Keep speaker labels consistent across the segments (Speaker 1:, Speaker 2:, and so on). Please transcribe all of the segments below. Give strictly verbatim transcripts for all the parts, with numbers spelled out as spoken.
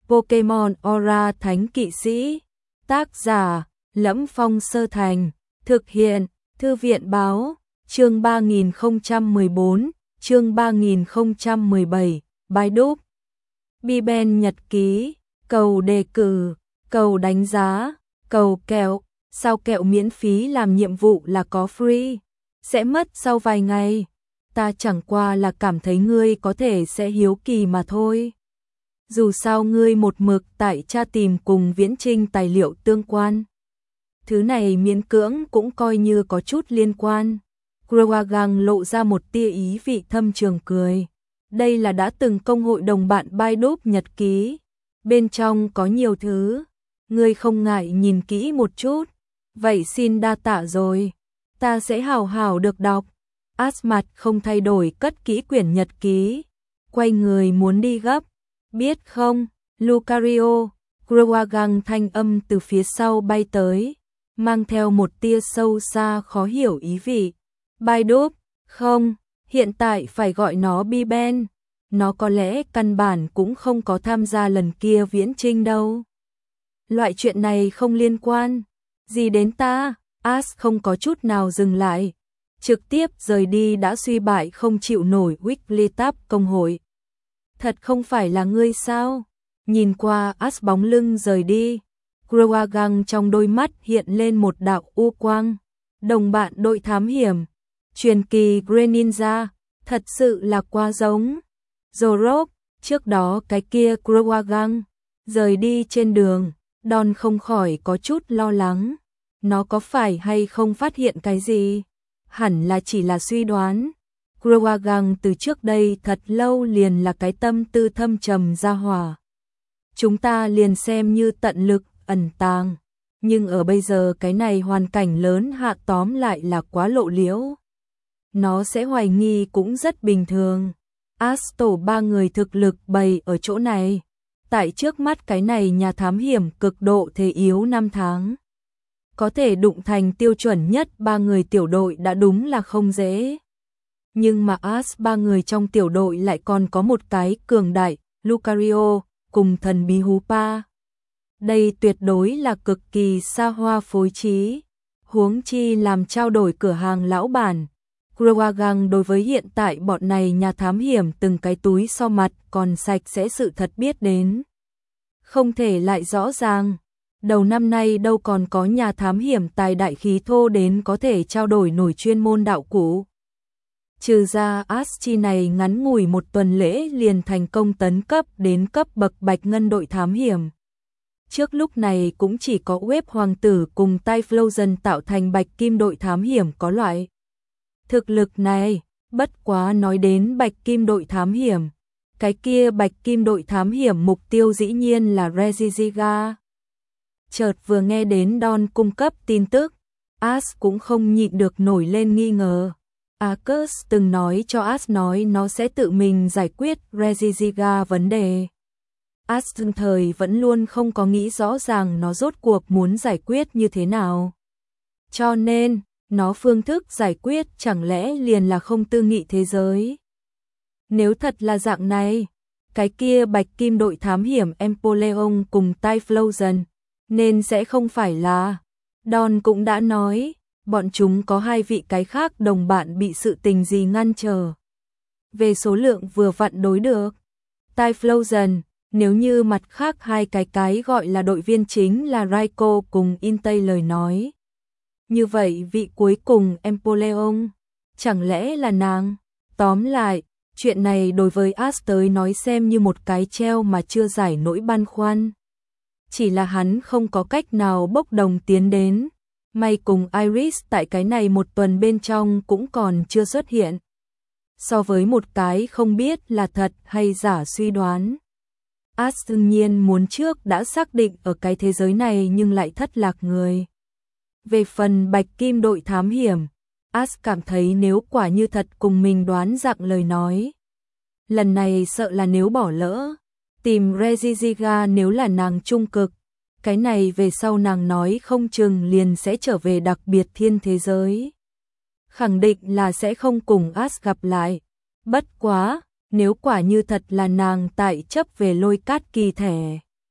Speaker 1: Pokemon Aura Thánh Kỵ Sĩ. Tác giả: Lẫm Phong Sơ Thành. Thực hiện: Thư viện báo. Chương ba nghìn không trăm mười bốn, chương ba nghìn không trăm mười bảy, bài đúc. Biben nhật ký, cầu đề cử, cầu đánh giá, cầu kẹo, sao kẹo miễn phí làm nhiệm vụ là có free, sẽ mất sau vài ngày. Ta chẳng qua là cảm thấy ngươi có thể sẽ hiếu kỳ mà thôi. Dù sao ngươi một mực tại tra tìm cùng Viễn Trinh tài liệu tương quan. Thứ này miễn cưỡng cũng coi như có chút liên quan. Crowagang lộ ra một tia ý vị thâm trường cười. Đây là đã từng công hội đồng bạn bài đúc nhật ký. Bên trong có nhiều thứ. Ngươi không ngại nhìn kỹ một chút. Vậy xin đa tạ rồi. Ta sẽ hào hào được đọc. Ash mặt không thay đổi cất kỹ quyển nhật ký. Quay người muốn đi gấp. Biết không, Lucario, Crowagang thanh âm từ phía sau bay tới, mang theo một tia sâu xa khó hiểu ý vị. Bài đúc, không, hiện tại phải gọi nó Biben. Nó có lẽ căn bản cũng không có tham gia lần kia Viễn Trinh đâu. Loại chuyện này không liên quan gì đến ta. Ash không có chút nào dừng lại, trực tiếp rời đi đã suy bại không chịu nổi Wigglytuff công hội. Thật không phải là ngươi sao? Nhìn qua Ash bóng lưng rời đi, Crowagang trong đôi mắt hiện lên một đạo u quang. Đồng bạn đội thám hiểm, truyền kỳ Greninja, thật sự là quá giống. Zorok, trước đó cái kia Crowagang, rời đi trên đường, Don không khỏi có chút lo lắng. Nó có phải hay không phát hiện cái gì? Hẳn là chỉ là suy đoán. Crowagang từ trước đây thật lâu liền là cái tâm tư thâm trầm ra hỏa. Chúng ta liền xem như tận lực ẩn tàng, nhưng ở bây giờ cái này hoàn cảnh lớn hạ tóm lại là quá lộ liễu. Nó sẽ hoài nghi cũng rất bình thường. Asto ba người thực lực bày ở chỗ này. Tại trước mắt cái này nhà thám hiểm cực độ thế yếu năm tháng. Có thể đụng thành tiêu chuẩn nhất ba người tiểu đội đã đúng là không dễ. Nhưng mà Ash ba người trong tiểu đội lại còn có một cái cường đại, Lucario, cùng thần bí Hoopa. Đây tuyệt đối là cực kỳ xa hoa phối trí. Huống chi làm trao đổi cửa hàng lão bản. Crowagang đối với hiện tại bọn này nhà thám hiểm từng cái túi so mặt còn sạch sẽ sự thật biết đến. Không thể lại rõ ràng. Đầu năm nay đâu còn có nhà thám hiểm tài đại khí thô đến có thể trao đổi nổi chuyên môn đạo cụ. Trừ ra Aschi này ngắn ngủi một tuần lễ liền thành công tấn cấp đến cấp bậc bạch ngân đội thám hiểm. Trước lúc này cũng chỉ có web hoàng tử cùng Typhlosion tạo thành bạch kim đội thám hiểm có loại thực lực này. Bất quá nói đến bạch kim đội thám hiểm, cái kia bạch kim đội thám hiểm mục tiêu dĩ nhiên là Regigiga. Chợt vừa nghe đến Don cung cấp tin tức, Ash cũng không nhịn được nổi lên nghi ngờ. Arcus từng nói cho Ash nói nó sẽ tự mình giải quyết Regigiga vấn đề. Ash từng thời vẫn luôn không có nghĩ rõ ràng nó rốt cuộc muốn giải quyết như thế nào. Cho nên, nó phương thức giải quyết chẳng lẽ liền là không tư nghị thế giới. Nếu thật là dạng này, cái kia bạch kim đội thám hiểm Empoleon cùng Typhlosion nên sẽ không phải là. Don cũng đã nói, bọn chúng có hai vị cái khác đồng bạn bị sự tình gì ngăn trở. Về số lượng vừa vặn đối được. Typhlosion, nếu như mặt khác hai cái cái gọi là đội viên chính là Raikou cùng Intei lời nói. Như vậy vị cuối cùng Empoleon, chẳng lẽ là nàng? Tóm lại, chuyện này đối với Ash tới nói xem như một cái treo mà chưa giải nỗi băn khoăn. Chỉ là hắn không có cách nào bốc đồng tiến đến. May cùng Iris tại cái này một tuần bên trong cũng còn chưa xuất hiện. So với một cái không biết là thật hay giả suy đoán, Ash đương nhiên muốn trước đã xác định ở cái thế giới này nhưng lại thất lạc người. Về phần bạch kim đội thám hiểm, Ash cảm thấy nếu quả như thật cùng mình đoán dạng lời nói, lần này sợ là nếu bỏ lỡ tìm Regigiga nếu là nàng trung cực, cái này về sau nàng nói không chừng liền sẽ trở về đặc biệt thiên thế giới. Khẳng định là sẽ không cùng Ash gặp lại. Bất quá, nếu quả như thật là nàng tại chấp về lôi cát kỳ thẻ,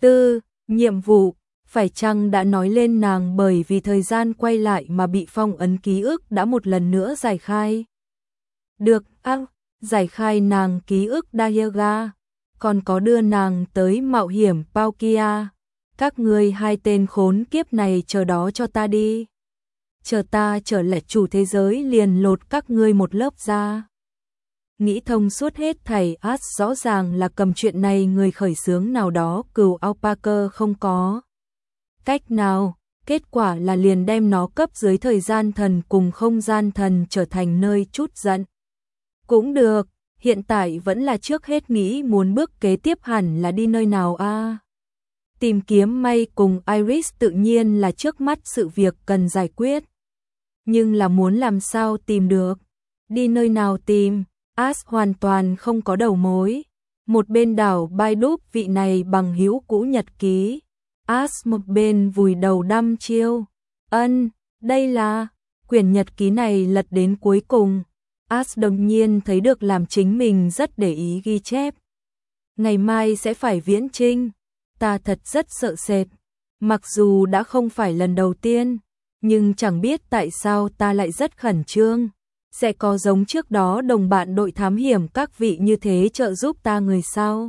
Speaker 1: Tư, nhiệm vụ, phải chăng đã nói lên nàng bởi vì thời gian quay lại mà bị phong ấn ký ức đã một lần nữa giải khai. Được, ác, giải khai nàng ký ức Dayaga, còn có đưa nàng tới mạo hiểm Palkia. Các ngươi hai tên khốn kiếp này chờ đó cho ta đi. Chờ ta trở lại chủ thế giới liền lột các ngươi một lớp da. Nghĩ thông suốt hết thầy Ash rõ ràng là cầm chuyện này người khởi xướng nào đó cừu Alpaca không có cách nào, kết quả là liền đem nó cấp dưới thời gian thần cùng không gian thần trở thành nơi chút giận. Cũng được, hiện tại vẫn là trước hết nghĩ muốn bước kế tiếp hẳn là đi nơi nào a. À? Tìm kiếm May cùng Iris tự nhiên là trước mắt sự việc cần giải quyết. Nhưng là muốn làm sao tìm được, đi nơi nào tìm, Ash hoàn toàn không có đầu mối. Một bên đảo Baidup vị này bằng hữu cũ nhật ký, Ash một bên vùi đầu đăm chiêu. Ân, đây là quyển nhật ký này lật đến cuối cùng. Ash đột nhiên thấy được làm chính mình rất để ý ghi chép. Ngày mai sẽ phải viễn chinh, ta thật rất sợ sệt. Mặc dù đã không phải lần đầu tiên, nhưng chẳng biết tại sao ta lại rất khẩn trương. Sẽ có giống trước đó đồng bạn đội thám hiểm các vị như thế trợ giúp ta người sao?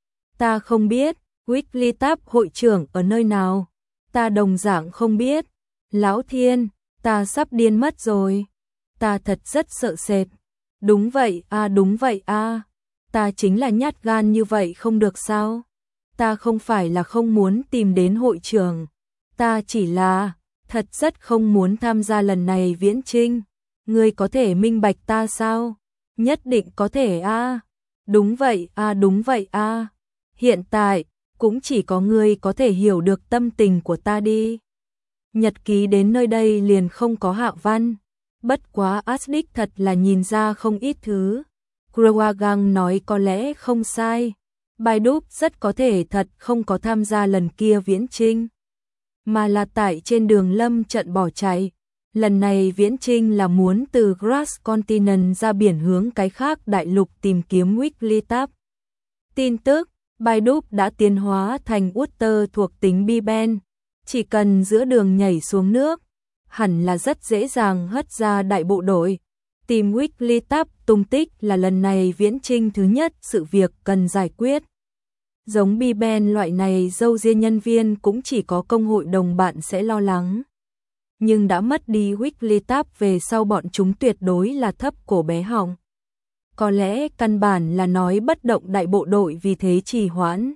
Speaker 1: Ta không biết, Wigglytuff hội trưởng ở nơi nào? Ta đồng dạng không biết. Lão Thiên, ta sắp điên mất rồi. Ta thật rất sợ sệt. Đúng vậy a à, đúng vậy a à. Ta chính là nhát gan như vậy không được sao? Ta không phải là không muốn tìm đến hội trưởng. Ta chỉ là thật rất không muốn tham gia lần này viễn chinh. Ngươi có thể minh bạch ta sao? Nhất định có thể a. À. Đúng vậy a à, đúng vậy a. À. Hiện tại cũng chỉ có ngươi có thể hiểu được tâm tình của ta đi. Nhật ký đến nơi đây liền không có hạ văn. Bất quá Asdik thật là nhìn ra không ít thứ. Kruagang nói có lẽ không sai. Baidup rất có thể thật không có tham gia lần kia viễn chinh, mà là tại trên đường lâm trận bỏ chạy. Lần này viễn chinh là muốn từ Grass Continent ra biển hướng cái khác đại lục tìm kiếm Wigglytuff. Tin tức, Baidup đã tiến hóa thành Water thuộc tính Biben. Chỉ cần giữa đường nhảy xuống nước, hẳn là rất dễ dàng hất ra đại bộ đội. Tìm Wigglytuff tung tích là lần này viễn chinh thứ nhất sự việc cần giải quyết. Giống Biben loại này dâu ria nhân viên cũng chỉ có công hội đồng bạn sẽ lo lắng. Nhưng đã mất đi Wigglytuff về sau bọn chúng tuyệt đối là thấp cổ bé họng. Có lẽ căn bản là nói bất động đại bộ đội vì thế trì hoãn.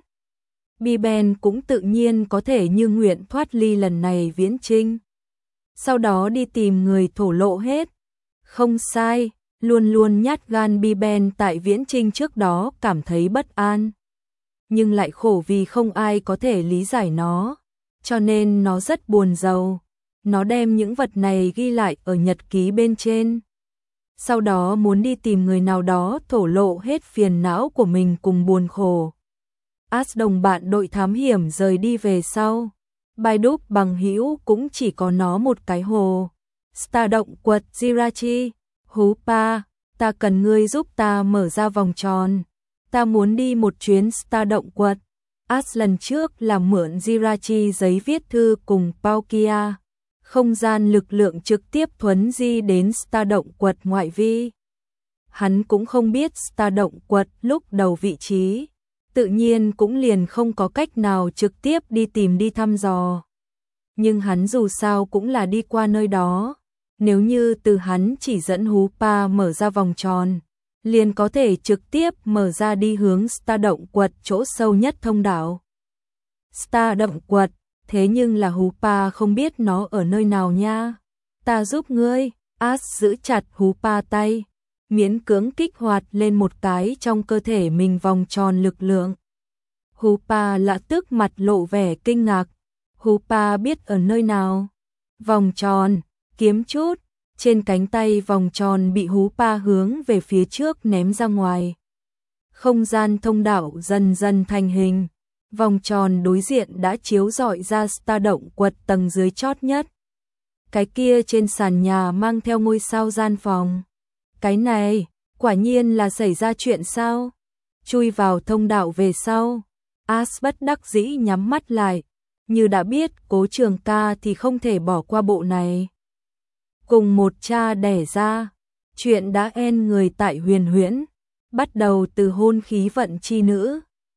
Speaker 1: Biben cũng tự nhiên có thể như nguyện thoát ly lần này viễn chinh. Sau đó đi tìm người thổ lộ hết. Không sai, luôn luôn nhát gan Biben tại viễn chinh trước đó cảm thấy bất an. Nhưng lại khổ vì không ai có thể lý giải nó. Cho nên nó rất buồn rầu. Nó đem những vật này ghi lại ở nhật ký bên trên. Sau đó muốn đi tìm người nào đó thổ lộ hết phiền não của mình cùng buồn khổ. Ash đồng bạn đội thám hiểm rời đi về sau. Baidup bằng hữu cũng chỉ có nó một cái hồ. Star động quật Jirachi, Hoopa, ta cần ngươi giúp ta mở ra vòng tròn. Ta muốn đi một chuyến Star động quật. Ash lần trước là mượn Jirachi giấy viết thư cùng Palkia. Không gian lực lượng trực tiếp thuấn di đến Star động quật ngoại vi. Hắn cũng không biết Star động quật lúc đầu vị trí. Tự nhiên cũng liền không có cách nào trực tiếp đi tìm đi thăm dò. Nhưng hắn dù sao cũng là đi qua nơi đó. Nếu như từ hắn chỉ dẫn Hoopa mở ra vòng tròn, liền có thể trực tiếp mở ra đi hướng Star động quật chỗ sâu nhất thông đạo. Star động quật, thế nhưng là Hoopa không biết nó ở nơi nào nha. Ta giúp ngươi. Ash giữ chặt Hoopa tay, miễn cưỡng kích hoạt lên một cái trong cơ thể mình vòng tròn lực lượng. Hoopa lập tức mặt lộ vẻ kinh ngạc. Hoopa biết ở nơi nào? Vòng tròn, kiếm chút. Trên cánh tay vòng tròn bị Hoopa hướng về phía trước ném ra ngoài. Không gian thông đạo dần dần thành hình. Vòng tròn đối diện đã chiếu rọi ra Star động quật tầng dưới chót nhất. Cái kia trên sàn nhà mang theo ngôi sao gian phòng. Cái này, quả nhiên là xảy ra chuyện sao? Chui vào thông đạo về sau, As bất đắc dĩ nhắm mắt lại, như đã biết Cố Trường Ca thì không thể bỏ qua bộ này. Cùng một cha đẻ ra, chuyện đã en người tại Huyền Huyễn, bắt đầu từ hôn khí vận chi nữ,